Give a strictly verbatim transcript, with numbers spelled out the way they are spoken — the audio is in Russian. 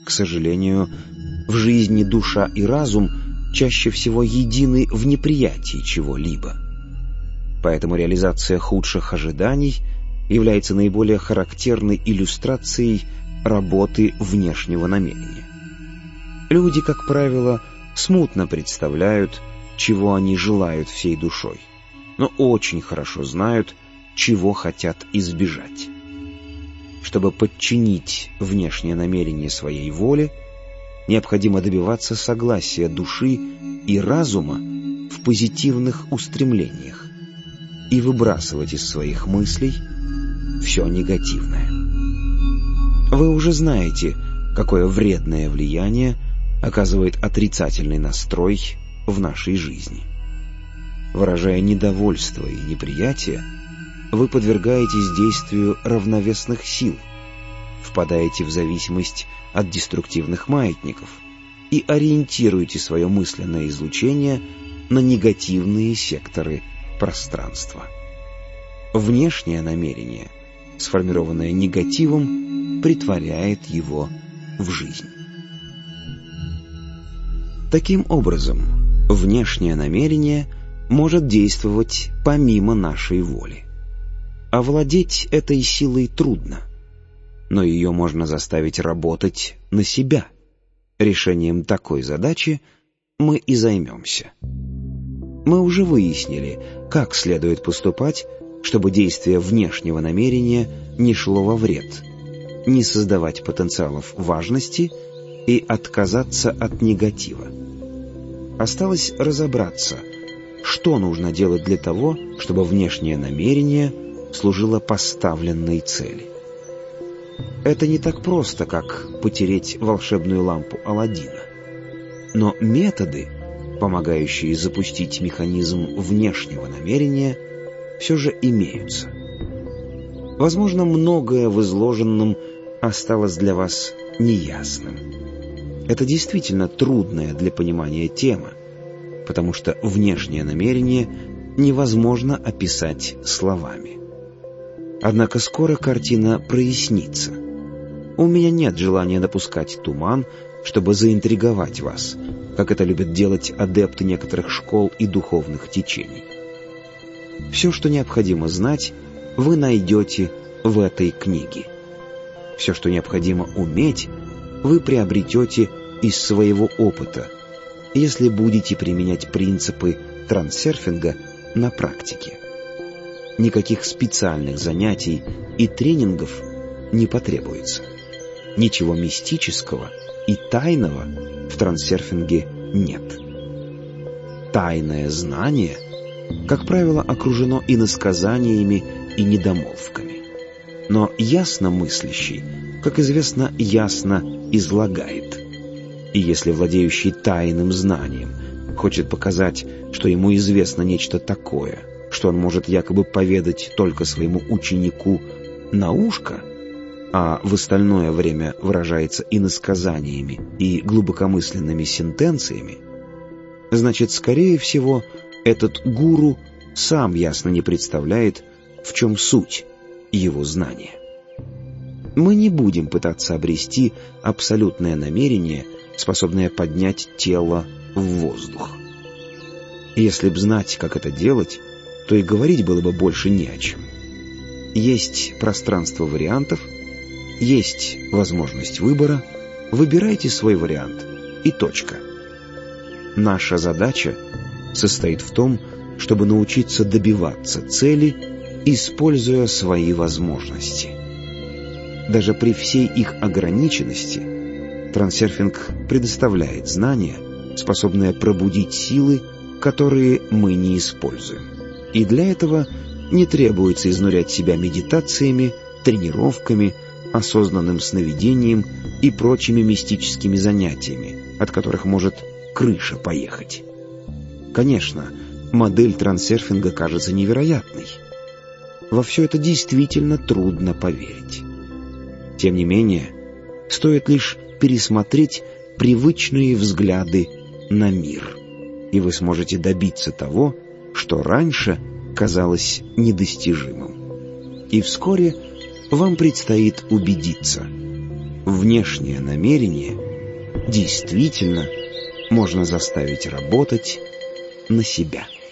К сожалению, в жизни душа и разум чаще всего едины в неприятии чего-либо. Поэтому реализация худших ожиданий является наиболее характерной иллюстрацией работы внешнего намерения. Люди, как правило, смутно представляют, чего они желают всей душой, но очень хорошо знают, чего хотят избежать. Чтобы подчинить внешнее намерение своей воле, необходимо добиваться согласия души и разума в позитивных устремлениях и выбрасывать из своих мыслей все негативное. Вы уже знаете, какое вредное влияние оказывает отрицательный настрой в нашей жизни. Выражая недовольство и неприятие, вы подвергаетесь действию равновесных сил, впадаете в зависимость от деструктивных маятников и ориентируете свое мысленное излучение на негативные секторы пространства. Внешнее намерение, сформированное негативом, претворяет его в жизнь. Таким образом, внешнее намерение может действовать помимо нашей воли. Овладеть этой силой трудно, но ее можно заставить работать на себя. Решением такой задачи мы и займемся. Мы уже выяснили, как следует поступать, чтобы действие внешнего намерения не шло во вред, не создавать потенциалов важности и отказаться от негатива. Осталось разобраться, что нужно делать для того, чтобы внешнее намерение служило поставленной цели. Это не так просто, как потереть волшебную лампу Аладдина. Но методы, помогающие запустить механизм внешнего намерения, все же имеются. Возможно, многое в изложенном осталось для вас неясным. Это действительно трудная для понимания тема, потому что внешнее намерение невозможно описать словами. Однако скоро картина прояснится. У меня нет желания допускать туман, чтобы заинтриговать вас, как это любят делать адепты некоторых школ и духовных течений. Все, что необходимо знать, вы найдете в этой книге. Все, что необходимо уметь, вы приобретете из своего опыта, если будете применять принципы трансерфинга на практике. Никаких специальных занятий и тренингов не потребуется. Ничего мистического и тайного в трансерфинге нет. Тайное знание, как правило, окружено иносказаниями и недомолвками. Но ясно мыслящий, как известно, ясно излагает. И если владеющий тайным знанием хочет показать, что ему известно нечто такое, что он может якобы поведать только своему ученику на ушко, а в остальное время выражается иносказаниями и глубокомысленными сентенциями, значит, скорее всего, этот гуру сам ясно не представляет, в чем суть его знания. Мы не будем пытаться обрести абсолютное намерение, способное поднять тело в воздух. Если б знать, как это делать, то и говорить было бы больше не о чем. Есть пространство вариантов, есть возможность выбора, выбирайте свой вариант и точка. Наша задача состоит в том, чтобы научиться добиваться цели, используя свои возможности. Даже при всей их ограниченности трансерфинг предоставляет знания, способные пробудить силы, которые мы не используем. И для этого не требуется изнурять себя медитациями, тренировками, осознанным сновидением и прочими мистическими занятиями, от которых может крыша поехать. Конечно, модель трансерфинга кажется невероятной. Во все это действительно трудно поверить. Тем не менее, стоит лишь пересмотреть привычные взгляды на мир, и вы сможете добиться того, что раньше казалось недостижимым. И вскоре вам предстоит убедиться: внешнее намерение действительно можно заставить работать на себя.